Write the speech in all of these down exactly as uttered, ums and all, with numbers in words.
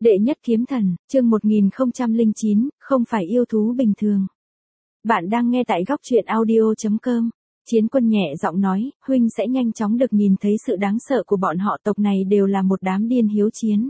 Đệ nhất kiếm thần, chương một nghìn không trăm lẻ chín, không phải yêu thú bình thường. Bạn đang nghe tại góc truyện audio chấm com. Chiến Quân nhẹ giọng nói, huynh sẽ nhanh chóng được nhìn thấy sự đáng sợ của bọn họ, tộc này đều là một đám điên hiếu chiến.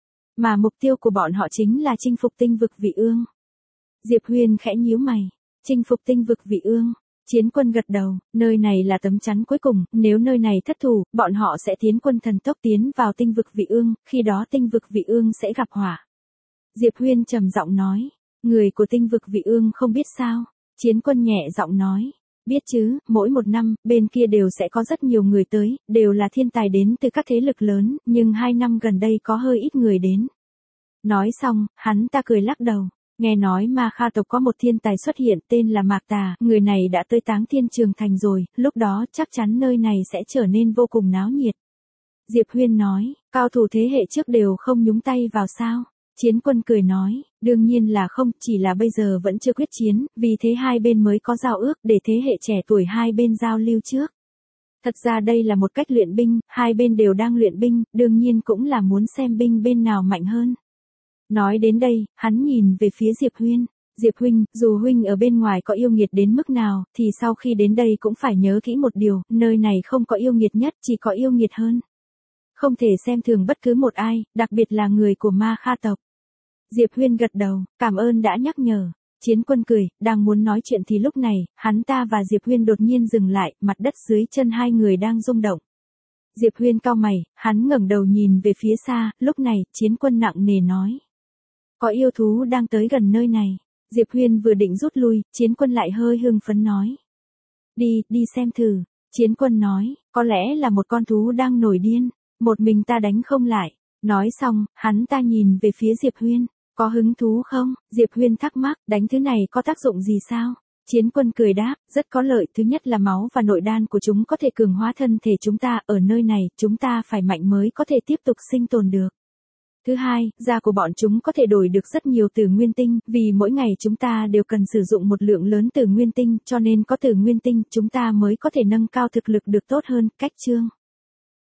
Mà mục tiêu của bọn họ chính là chinh phục tinh vực Vị Ương. Diệp Huyên khẽ nhíu mày, chinh phục tinh vực Vị Ương. Chiến Quân gật đầu, nơi này là tấm chắn cuối cùng, nếu nơi này thất thủ, bọn họ sẽ tiến quân thần tốc tiến vào tinh vực Vị Ương, khi đó tinh vực Vị Ương sẽ gặp hỏa. Diệp Huyên trầm giọng nói, người của tinh vực Vị Ương không biết sao? Chiến Quân nhẹ giọng nói, biết chứ, mỗi một năm, bên kia đều sẽ có rất nhiều người tới, đều là thiên tài đến từ các thế lực lớn, nhưng hai năm gần đây có hơi ít người đến. Nói xong, hắn ta cười lắc đầu. Nghe nói Ma Kha tộc có một thiên tài xuất hiện tên là Mạc Tà, người này đã tới Táng Thiên Trường Thành rồi, lúc đó chắc chắn nơi này sẽ trở nên vô cùng náo nhiệt. Diệp Huyên nói, cao thủ thế hệ trước đều không nhúng tay vào sao? Chiến Quân cười nói, đương nhiên là không, chỉ là bây giờ vẫn chưa quyết chiến, vì thế hai bên mới có giao ước để thế hệ trẻ tuổi hai bên giao lưu trước. Thật ra đây là một cách luyện binh, hai bên đều đang luyện binh, đương nhiên cũng là muốn xem binh bên nào mạnh hơn. Nói đến đây, hắn nhìn về phía Diệp Huyên. Diệp huynh, dù huynh ở bên ngoài có yêu nghiệt đến mức nào, thì sau khi đến đây cũng phải nhớ kỹ một điều, nơi này không có yêu nghiệt nhất, chỉ có yêu nghiệt hơn. Không thể xem thường bất cứ một ai, đặc biệt là người của Ma Kha tộc. Diệp Huyên gật đầu, cảm ơn đã nhắc nhở. Chiến Quân cười, đang muốn nói chuyện thì lúc này, hắn ta và Diệp Huyên đột nhiên dừng lại, mặt đất dưới chân hai người đang rung động. Diệp Huyên cau mày, hắn ngẩng đầu nhìn về phía xa, lúc này, Chiến Quân nặng nề nói. Có yêu thú đang tới gần nơi này. Diệp Huyên vừa định rút lui, Chiến Quân lại hơi hưng phấn nói. Đi, đi xem thử. Chiến Quân nói, có lẽ là một con thú đang nổi điên, một mình ta đánh không lại. Nói xong, hắn ta nhìn về phía Diệp Huyên, có hứng thú không? Diệp Huyên thắc mắc, đánh thứ này có tác dụng gì sao? Chiến Quân cười đáp, rất có lợi, thứ nhất là máu và nội đan của chúng có thể cường hóa thân thể chúng ta, ở nơi này, chúng ta phải mạnh mới có thể tiếp tục sinh tồn được. Thứ hai, da của bọn chúng có thể đổi được rất nhiều từ nguyên tinh, vì mỗi ngày chúng ta đều cần sử dụng một lượng lớn từ nguyên tinh, cho nên có từ nguyên tinh, chúng ta mới có thể nâng cao thực lực được tốt hơn. Cách chương